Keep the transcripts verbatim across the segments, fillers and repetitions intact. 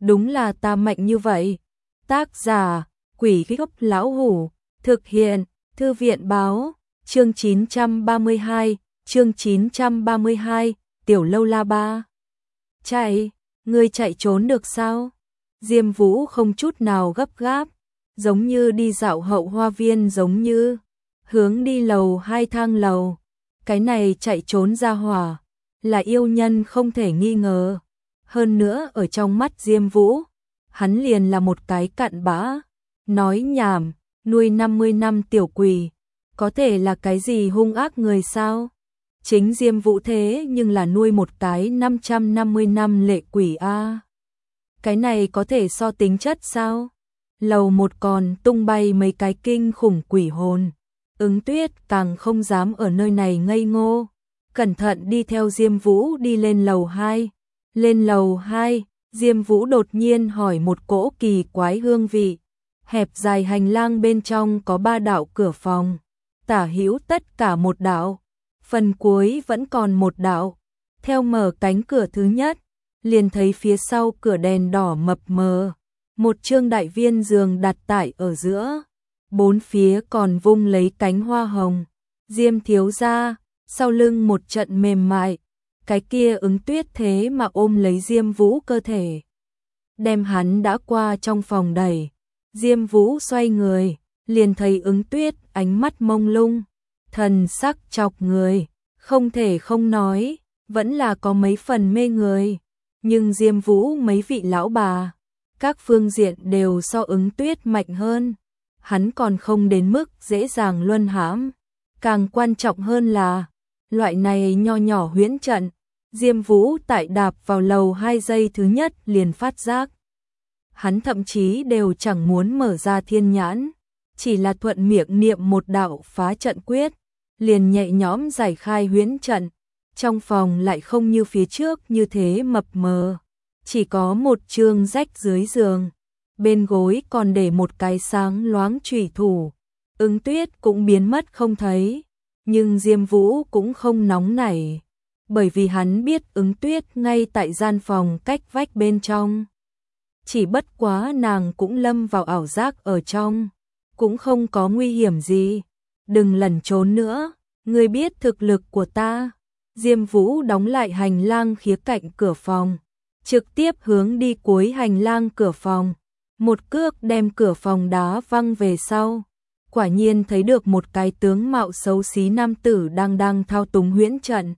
đúng là ta mạnh như vậy. Tác giả, Quỷ Gốc Lão Hủ, thực hiện, Thư viện báo, chương chín trăm ba mươi hai, chương chín trăm ba mươi hai, Tiểu Lâu La Ba. Chạy, ngươi chạy trốn được sao? Diêm Vũ không chút nào gấp gáp, giống như đi dạo hậu hoa viên, giống như hướng đi lầu hai thang lầu. Cái này chạy trốn ra hỏa, là yêu nhân không thể nghi ngờ. Hơn nữa ở trong mắt Diêm Vũ, hắn liền là một cái cặn bã. Nói nhảm, nuôi năm mươi năm tiểu quỷ, có thể là cái gì hung ác người sao? Chính Diêm Vũ thế nhưng là nuôi một cái năm trăm năm mươi năm lệ quỷ a. Cái này có thể so tính chất sao? Lầu một còn tung bay mấy cái kinh khủng quỷ hồn. Ứng Tuyết càng không dám ở nơi này ngây ngô, cẩn thận đi theo Diêm Vũ đi lên lầu hai. Lên lầu hai, Diêm Vũ đột nhiên hỏi một cỗ kỳ quái hương vị. Hẹp dài hành lang bên trong có ba đạo cửa phòng, tả hữu tất cả một đạo, phần cuối vẫn còn một đạo. Theo mở cánh cửa thứ nhất, liền thấy phía sau cửa đèn đỏ mập mờ, một trương đại viên giường đặt tại ở giữa, bốn phía còn vung lấy cánh hoa hồng. Diêm thiếu gia, sau lưng một trận mềm mại, cái kia Ứng Tuyết thế mà ôm lấy Diêm Vũ cơ thể, đem hắn đã qua trong phòng đẩy. Diêm Vũ xoay người, liền thấy Ứng Tuyết ánh mắt mông lung, thần sắc chọc người, không thể không nói, vẫn là có mấy phần mê người. Nhưng Diêm Vũ mấy vị lão bà, các phương diện đều so Ứng Tuyết mạnh hơn, hắn còn không đến mức dễ dàng luân hãm. Càng quan trọng hơn là, loại này nho nhỏ huyễn trận, Diêm Vũ tại đạp vào lầu hai giây thứ nhất liền phát giác. Hắn thậm chí đều chẳng muốn mở ra thiên nhãn, chỉ là thuận miệng niệm một đạo phá trận quyết, liền nhẹ nhõm giải khai huyễn trận. Trong phòng lại không như phía trước như thế mập mờ, chỉ có một chương rách dưới giường, bên gối còn để một cái sáng loáng chủy thủ. Ứng Tuyết cũng biến mất không thấy, nhưng Diêm Vũ cũng không nóng nảy, bởi vì hắn biết Ứng Tuyết ngay tại gian phòng cách vách bên trong. Chỉ bất quá nàng cũng lâm vào ảo giác ở trong, cũng không có nguy hiểm gì. Đừng lẩn trốn nữa, ngươi biết thực lực của ta. Diêm Vũ đóng lại hành lang khía cạnh cửa phòng, trực tiếp hướng đi cuối hành lang cửa phòng, một cước đem cửa phòng đá văng về sau. Quả nhiên thấy được một cái tướng mạo xấu xí nam tử đang đang thao túng huyễn trận.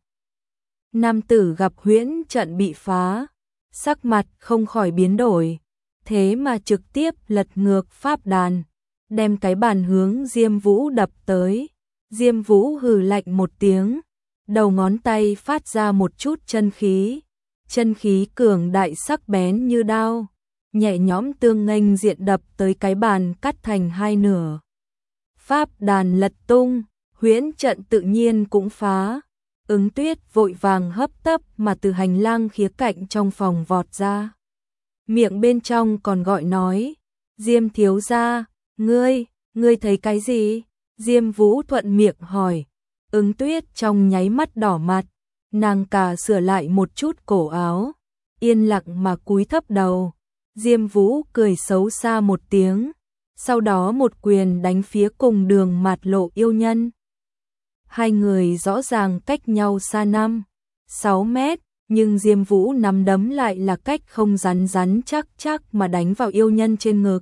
Nam tử gặp huyễn trận bị phá, sắc mặt không khỏi biến đổi, thế mà trực tiếp lật ngược pháp đàn, đem cái bàn hướng Diêm Vũ đập tới. Diêm Vũ hừ lạnh một tiếng, đầu ngón tay phát ra một chút chân khí, chân khí cường đại sắc bén như đao, nhẹ nhõm tương nghênh diện đập tới cái bàn, cắt thành hai nửa. Pháp đàn lật tung, huyễn trận tự nhiên cũng phá. Ứng Tuyết vội vàng hấp tấp mà từ hành lang khía cạnh trong phòng vọt ra. Miệng bên trong còn gọi nói, Diêm thiếu gia, ngươi, ngươi thấy cái gì? Diêm Vũ thuận miệng hỏi. Ứng Tuyết trong nháy mắt đỏ mặt, nàng cả sửa lại một chút cổ áo, yên lặng mà cúi thấp đầu. Diêm Vũ cười xấu xa một tiếng, sau đó một quyền đánh phía cùng đường mạt lộ yêu nhân. Hai người rõ ràng cách nhau xa năm, sáu mét, nhưng Diêm Vũ nắm đấm lại là cách không rắn rắn chắc chắc mà đánh vào yêu nhân trên ngực.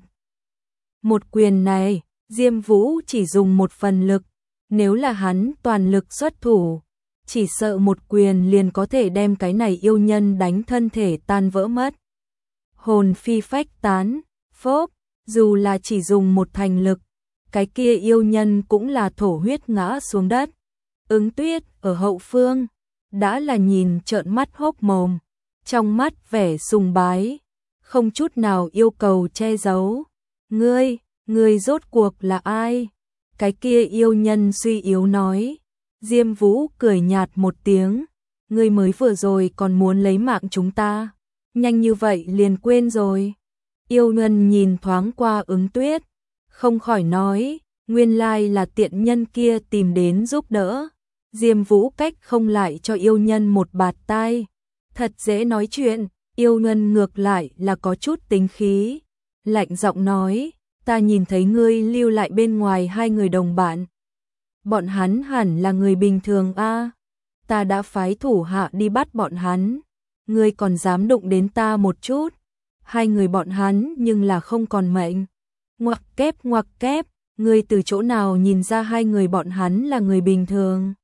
Một quyền này, Diêm Vũ chỉ dùng một phần lực, nếu là hắn toàn lực xuất thủ, chỉ sợ một quyền liền có thể đem cái này yêu nhân đánh thân thể tan vỡ mất. Hồn phi phách tán, phốp, dù là chỉ dùng một thành lực, cái kia yêu nhân cũng là thổ huyết ngã xuống đất. Ứng Tuyết ở hậu phương, đã là nhìn trợn mắt hốc mồm, trong mắt vẻ sùng bái, không chút nào yêu cầu che giấu. Ngươi, ngươi rốt cuộc là ai? Cái kia yêu nhân suy yếu nói. Diêm Vũ cười nhạt một tiếng, ngươi mới vừa rồi còn muốn lấy mạng chúng ta, nhanh như vậy liền quên rồi. Yêu nhân nhìn thoáng qua Ứng Tuyết, không khỏi nói, nguyên lai là tiện nhân kia tìm đến giúp đỡ. Diêm Vũ cách không lại cho yêu nhân một bạt tai, thật dễ nói chuyện, Yêu Ngân ngược lại là có chút tính khí, lạnh giọng nói, ta nhìn thấy ngươi lưu lại bên ngoài hai người đồng bạn. Bọn hắn hẳn là người bình thường a, ta đã phái thủ hạ đi bắt bọn hắn, ngươi còn dám đụng đến ta một chút, hai người bọn hắn nhưng là không còn mệnh. Ngoặc kép ngoặc kép, ngươi từ chỗ nào nhìn ra hai người bọn hắn là người bình thường?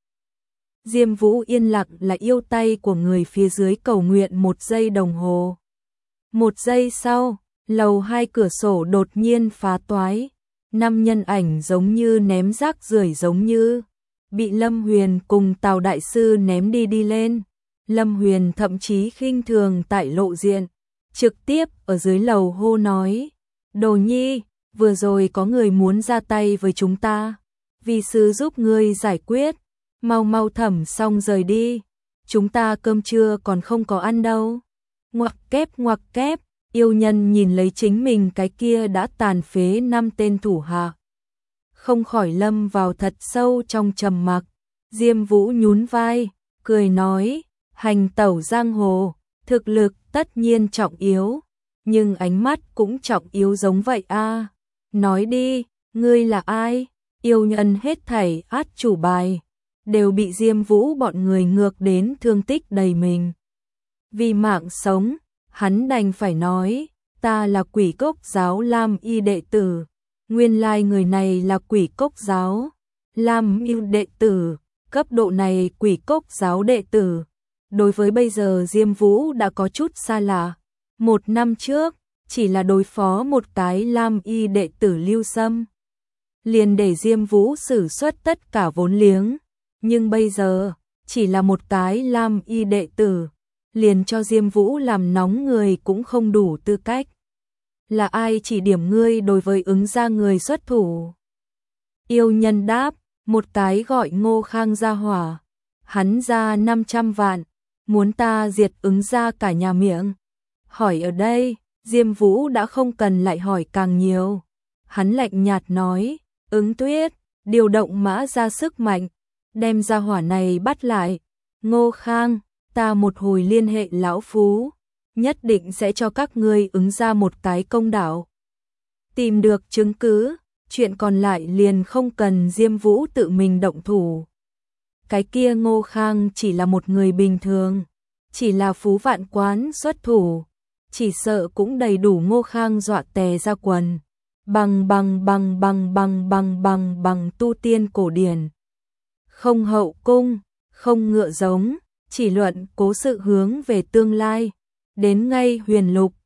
Diêm Vũ yên lặng là yêu tay của người phía dưới cầu nguyện một giây đồng hồ. Một giây sau, lầu hai cửa sổ đột nhiên phá toái, năm nhân ảnh giống như ném rác rưởi giống như bị Lâm Huyền cùng Tào đại sư ném đi đi lên. Lâm Huyền thậm chí khinh thường tại lộ diện, trực tiếp ở dưới lầu hô nói: "Đồ Nhi, vừa rồi có người muốn ra tay với chúng ta, vi sư giúp ngươi giải quyết, mau mau thẩm xong rời đi, chúng ta cơm trưa còn không có ăn đâu." Ngoặc kép ngoặc kép, yêu nhân nhìn lấy chính mình cái kia đã tàn phế năm tên thủ hạ, không khỏi lâm vào thật sâu trong trầm mặc. Diêm Vũ nhún vai, cười nói: "Hành tẩu giang hồ, thực lực tất nhiên trọng yếu, nhưng ánh mắt cũng trọng yếu giống vậy a. Nói đi, ngươi là ai?" Yêu nhân hết thảy át chủ bài đều bị Diêm Vũ bọn người ngược đến thương tích đầy mình. Vì mạng sống, hắn đành phải nói: "Ta là Quỷ Cốc giáo Lam Y đệ tử." Nguyên lai người này là Quỷ Cốc giáo Lam Y đệ tử, cấp độ này Quỷ Cốc giáo đệ tử. Đối với bây giờ Diêm Vũ đã có chút xa lạ. Một năm trước, chỉ là đối phó một cái Lam Y đệ tử Lưu Sâm, liền để Diêm Vũ sử xuất tất cả vốn liếng. Nhưng bây giờ, chỉ là một cái Lam Y đệ tử, liền cho Diêm Vũ làm nóng người cũng không đủ tư cách. Là ai chỉ điểm ngươi đối với ứng ra người xuất thủ? Yêu nhân đáp: "Một cái gọi Ngô Khang gia hỏa, hắn ra năm trăm vạn, muốn ta diệt ứng ra cả nhà miệng." Hỏi ở đây, Diêm Vũ đã không cần lại hỏi càng nhiều. Hắn lạnh nhạt nói: "Ứng Tuyết, điều động mã ra sức mạnh, đem gia hỏa này bắt lại. Ngô Khang, ta một hồi liên hệ lão phú, nhất định sẽ cho các ngươi ứng ra một cái công đạo. Tìm được chứng cứ, chuyện còn lại liền không cần Diêm Vũ tự mình động thủ." Cái kia Ngô Khang chỉ là một người bình thường, chỉ là Phú Vạn Quán xuất thủ, chỉ sợ cũng đầy đủ Ngô Khang dọa tè ra quần. Bằng bằng bằng bằng bằng bằng bằng bằng tu tiên cổ điển, không hậu cung, không ngựa giống, chỉ luận cố sự hướng về tương lai, đến ngay huyền lục,